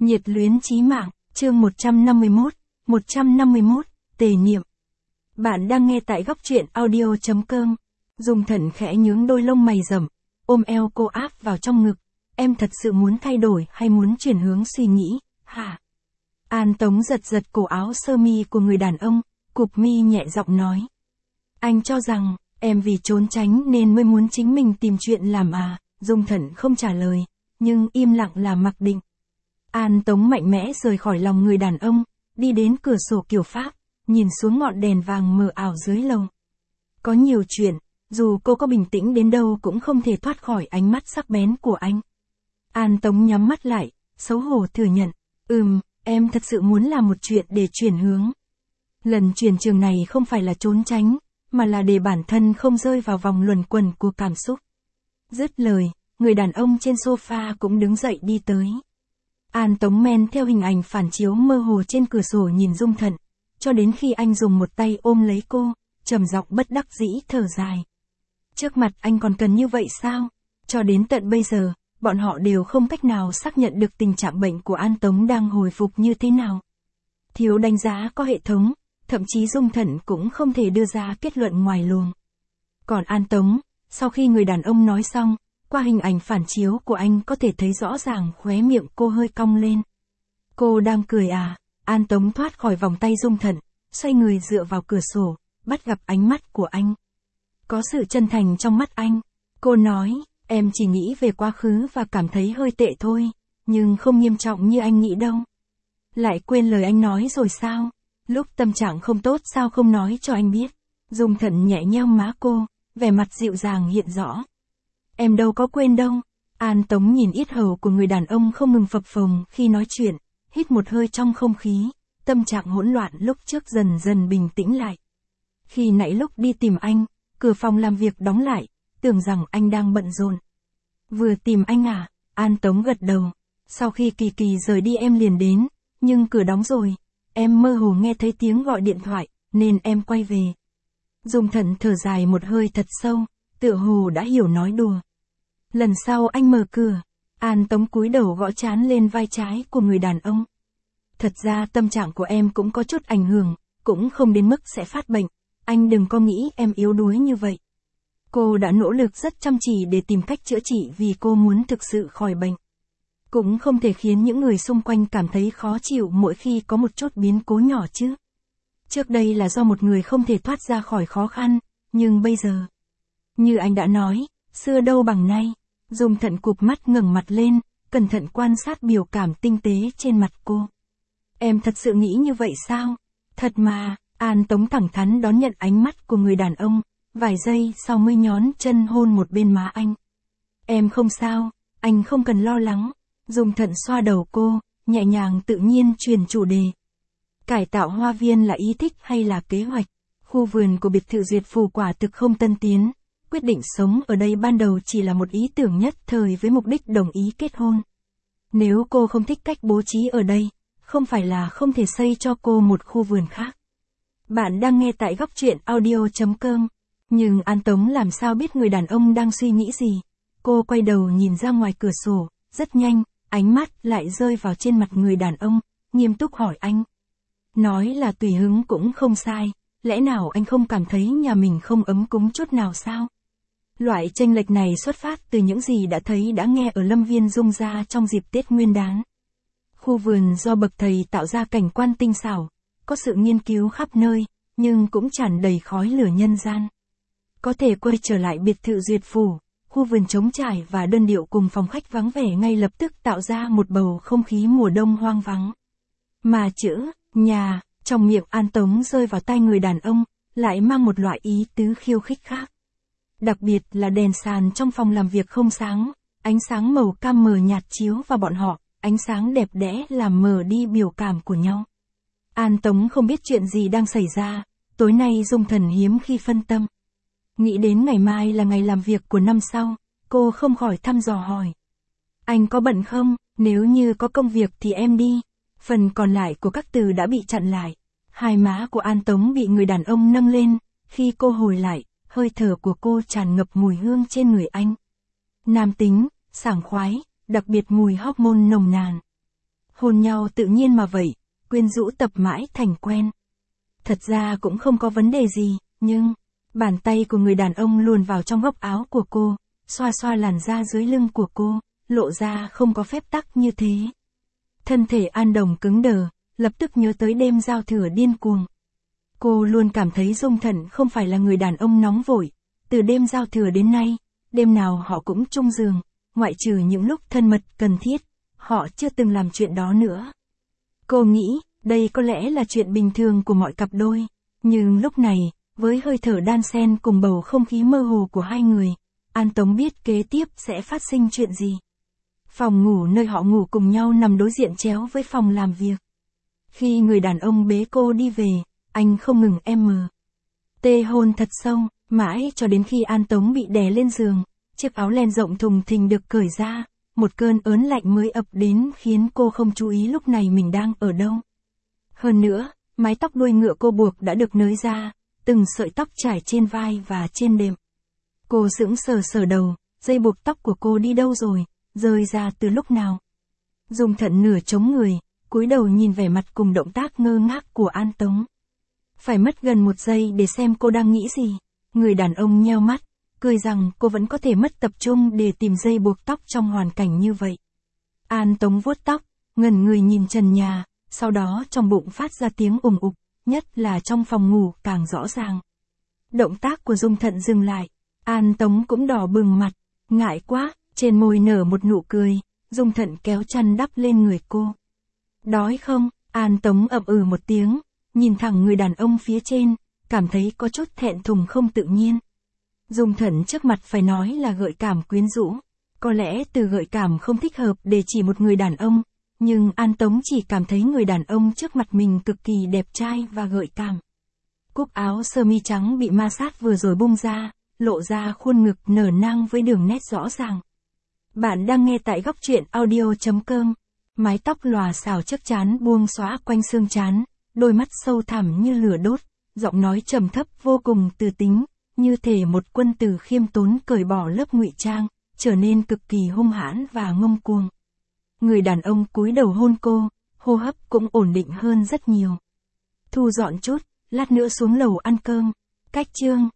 Nhiệt luyến chí mạng, chương 151, tề niệm. Bạn đang nghe tại góc truyện audio.com. Dung Thận khẽ nhướng đôi lông mày rậm, ôm eo cô áp vào trong ngực. Em thật sự muốn thay đổi hay muốn chuyển hướng suy nghĩ, hả? An Tống giật giật cổ áo sơ mi của người đàn ông, cụp mi nhẹ giọng nói. Anh cho rằng, em vì trốn tránh nên mới muốn chính mình tìm chuyện làm à? Dung Thận không trả lời, nhưng im lặng là mặc định. An Tống mạnh mẽ rời khỏi lòng người đàn ông, đi đến cửa sổ kiểu Pháp, nhìn xuống ngọn đèn vàng mờ ảo dưới lầu. Có nhiều chuyện, dù cô có bình tĩnh đến đâu cũng không thể thoát khỏi ánh mắt sắc bén của anh. An Tống nhắm mắt lại, xấu hổ thừa nhận, em thật sự muốn làm một chuyện để chuyển hướng. Lần chuyển trường này không phải là trốn tránh, mà là để bản thân không rơi vào vòng luẩn quẩn của cảm xúc. Dứt lời, người đàn ông trên sofa cũng đứng dậy đi tới. An Tống men theo hình ảnh phản chiếu mơ hồ trên cửa sổ nhìn Dung Thận, cho đến khi anh dùng một tay ôm lấy cô, trầm giọng bất đắc dĩ thở dài. Trước mặt anh còn cần như vậy sao? Cho đến tận bây giờ, bọn họ đều không cách nào xác nhận được tình trạng bệnh của An Tống đang hồi phục như thế nào. Thiếu đánh giá có hệ thống, thậm chí Dung Thận cũng không thể đưa ra kết luận ngoài luồng. Còn An Tống, sau khi người đàn ông nói xong, qua hình ảnh phản chiếu của anh có thể thấy rõ ràng khóe miệng cô hơi cong lên. Cô đang cười à? An Tống thoát khỏi vòng tay Dung Thận, xoay người dựa vào cửa sổ, bắt gặp ánh mắt của anh. Có sự chân thành trong mắt anh. Cô nói, em chỉ nghĩ về quá khứ và cảm thấy hơi tệ thôi, nhưng không nghiêm trọng như anh nghĩ đâu. Lại quên lời anh nói rồi sao? Lúc tâm trạng không tốt sao không nói cho anh biết? Dung Thận nhẹ nheo má cô, vẻ mặt dịu dàng hiện rõ. Em đâu có quên đâu. An Tống nhìn yết hầu của người đàn ông không ngừng phập phồng khi nói chuyện, hít một hơi trong không khí, tâm trạng hỗn loạn lúc trước dần dần bình tĩnh lại. Khi nãy lúc đi tìm anh, cửa phòng làm việc đóng lại, tưởng rằng anh đang bận rộn. Vừa tìm anh à? An Tống gật đầu. Sau khi Kỳ Kỳ rời đi em liền đến, nhưng cửa đóng rồi. Em mơ hồ nghe thấy tiếng gọi điện thoại, nên em quay về. Dung Thận thở dài một hơi thật sâu, tựa hồ đã hiểu nói đùa. Lần sau anh mở cửa. An Tống cúi đầu gõ trán lên vai trái của người đàn ông. Thật ra tâm trạng của em cũng có chút ảnh hưởng, cũng không đến mức sẽ phát bệnh. Anh đừng có nghĩ em yếu đuối như vậy. Cô đã nỗ lực rất chăm chỉ để tìm cách chữa trị vì cô muốn thực sự khỏi bệnh. Cũng không thể khiến những người xung quanh cảm thấy khó chịu mỗi khi có một chút biến cố nhỏ chứ. Trước đây là do một người không thể thoát ra khỏi khó khăn, nhưng bây giờ... Như anh đã nói, xưa đâu bằng nay. Dung Thận cụp mắt ngẩng mặt lên, cẩn thận quan sát biểu cảm tinh tế trên mặt cô. Em thật sự nghĩ như vậy sao? Thật mà. An Tống thẳng thắn đón nhận ánh mắt của người đàn ông, vài giây sau mới nhón chân hôn một bên má anh. Em không sao, anh không cần lo lắng. Dung Thận xoa đầu cô, nhẹ nhàng tự nhiên truyền chủ đề. Cải tạo hoa viên là ý thích hay là kế hoạch? Khu vườn của biệt thự Duyệt Phù quả thực không tân tiến. Quyết định sống ở đây ban đầu chỉ là một ý tưởng nhất thời với mục đích đồng ý kết hôn. Nếu cô không thích cách bố trí ở đây, không phải là không thể xây cho cô một khu vườn khác. Bạn đang nghe tại góc truyện audio.com. Nhưng An Tống làm sao biết người đàn ông đang suy nghĩ gì? Cô quay đầu nhìn ra ngoài cửa sổ, rất nhanh, ánh mắt lại rơi vào trên mặt người đàn ông, nghiêm túc hỏi anh. Nói là tùy hứng cũng không sai, lẽ nào anh không cảm thấy nhà mình không ấm cúng chút nào sao? Loại chênh lệch này xuất phát từ những gì đã thấy đã nghe ở Lâm Viên Dung gia trong dịp Tết Nguyên đán. Khu vườn do bậc thầy tạo ra cảnh quan tinh xảo, có sự nghiên cứu khắp nơi, nhưng cũng tràn đầy khói lửa nhân gian. Có thể quay trở lại biệt thự Duyệt Phủ, khu vườn trống trải và đơn điệu cùng phòng khách vắng vẻ ngay lập tức tạo ra một bầu không khí mùa đông hoang vắng. Mà chữ, nhà, trong miệng An Tống rơi vào tai người đàn ông, lại mang một loại ý tứ khiêu khích khác. Đặc biệt là đèn sàn trong phòng làm việc không sáng, ánh sáng màu cam mờ nhạt chiếu vào bọn họ, ánh sáng đẹp đẽ làm mờ đi biểu cảm của nhau. An Tống không biết chuyện gì đang xảy ra, tối nay Dung Thận hiếm khi phân tâm. Nghĩ đến ngày mai là ngày làm việc của năm sau, cô không khỏi thăm dò hỏi. Anh có bận không? Nếu như có công việc thì em đi. Phần còn lại của các từ đã bị chặn lại. Hai má của An Tống bị người đàn ông nâng lên, khi cô hồi lại, hơi thở của cô tràn ngập mùi hương trên người anh. Nam tính, sảng khoái, đặc biệt mùi hormone nồng nàn. Hôn nhau tự nhiên mà vậy, quyến rũ tập mãi thành quen. Thật ra cũng không có vấn đề gì, nhưng, bàn tay của người đàn ông luồn vào trong góc áo của cô, xoa xoa làn da dưới lưng của cô, lộ ra không có phép tắc như thế. Thân thể An Đồng cứng đờ, lập tức nhớ tới đêm giao thừa điên cuồng. Cô luôn cảm thấy Dung Thận không phải là người đàn ông nóng vội, từ đêm giao thừa đến nay, đêm nào họ cũng chung giường, ngoại trừ những lúc thân mật cần thiết, họ chưa từng làm chuyện đó nữa. Cô nghĩ, đây có lẽ là chuyện bình thường của mọi cặp đôi, nhưng lúc này, với hơi thở đan xen cùng bầu không khí mơ hồ của hai người, An Tống biết kế tiếp sẽ phát sinh chuyện gì. Phòng ngủ nơi họ ngủ cùng nhau nằm đối diện chéo với phòng làm việc. Khi người đàn ông bế cô đi về, anh không ngừng tê hôn thật sâu, mãi cho đến khi An Tống bị đè lên giường, chiếc áo len rộng thùng thình được cởi ra, một cơn ớn lạnh mới ập đến khiến cô không chú ý lúc này mình đang ở đâu. Hơn nữa, mái tóc đuôi ngựa cô buộc đã được nới ra, từng sợi tóc trải trên vai và trên đệm. Cô sững sờ sờ đầu, dây buộc tóc của cô đi đâu rồi, rơi ra từ lúc nào. Dung Thận nửa chống người, cúi đầu nhìn vẻ mặt cùng động tác ngơ ngác của An Tống. Phải mất gần 1 giây để xem cô đang nghĩ gì. Người đàn ông nheo mắt, cười rằng cô vẫn có thể mất tập trung để tìm dây buộc tóc trong hoàn cảnh như vậy. An Tống vuốt tóc, ngẩn người nhìn trần nhà, sau đó trong bụng phát ra tiếng ùng ục, nhất là trong phòng ngủ càng rõ ràng. Động tác của Dung Thận dừng lại, An Tống cũng đỏ bừng mặt, ngại quá, trên môi nở một nụ cười, Dung Thận kéo chăn đắp lên người cô. Đói không? An Tống ậm ừ một tiếng, nhìn thẳng người đàn ông phía trên, cảm thấy có chút thẹn thùng không tự nhiên. Dung Thận trước mặt phải nói là gợi cảm quyến rũ, có lẽ từ gợi cảm không thích hợp để chỉ một người đàn ông, nhưng An Tống chỉ cảm thấy người đàn ông trước mặt mình cực kỳ đẹp trai và gợi cảm. Cúc áo sơ mi trắng bị ma sát vừa rồi bung ra, lộ ra khuôn ngực nở nang với đường nét rõ ràng. Bạn đang nghe tại góc truyện audio.com. Mái tóc lòa xào trước trán buông xõa quanh xương trán, đôi mắt sâu thẳm như lửa đốt, giọng nói trầm thấp vô cùng từ tính, như thể một quân tử khiêm tốn cởi bỏ lớp ngụy trang, trở nên cực kỳ hung hãn và ngông cuồng. Người đàn ông cúi đầu hôn cô, hô hấp cũng ổn định hơn rất nhiều. Thu dọn chút, lát nữa xuống lầu ăn cơm. Cách chương